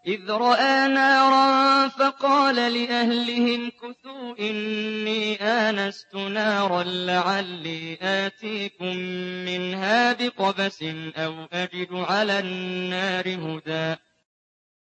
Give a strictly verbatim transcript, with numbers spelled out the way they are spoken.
إذ رأى نارا فقال لأهلهم كثوا إني آنست نارا لعلي آتيكم منها بقبس أو أجد على النار هدى